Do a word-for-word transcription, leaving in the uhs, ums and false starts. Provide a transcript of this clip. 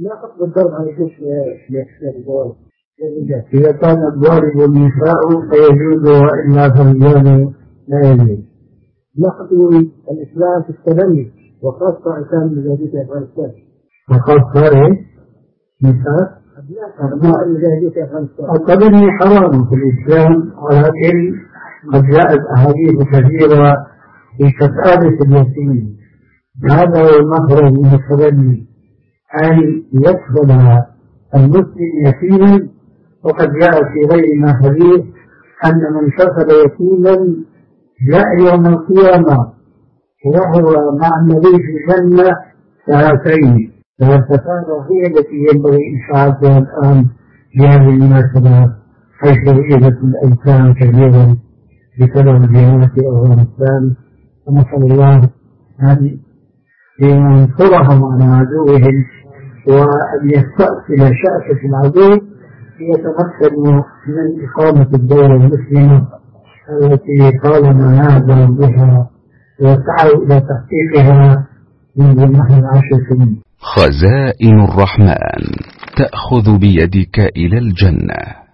لا أقصد الضرب على الجيش للرجال. إذا كان الضارب النساء فيجوز وإلا فالرجال لا يجوز. نقض الإسلام في التبني وخاصة إن كان المجاهدين في أفغانستان. وخاصة إيه؟ نساء؟ أبناء المجاهدين في أفغانستان. التبني حرام في الإسلام، ولكن قد جاءت أحاديث كثيرة في كفالة اليتيم. هذا هو المخرج من التبني، أن يكفل المسلم يتيما. وقد جاء في غيرنا حديث أن من كفل يتيما جاء يوم القيامة وهو مع النبي في الجنة ساعتين. فالكفالة هي التي ينبغي إشعاعها الآن في هذه المناسبة، حيث وجدت الأيتام كثيرا بسبب الجهاد في أفغانستان. ونسأل الله أن ينصرهم على عدوهم، وأن يستأصل شأفة العدو ليتمكنوا من إقامة الدولة المسلمة التي طالما نهضوا بها وسعوا إلى تحقيقها منذ نحو عشر سنين. خزائن الرحمن تأخذ بيدك إلى الجنة.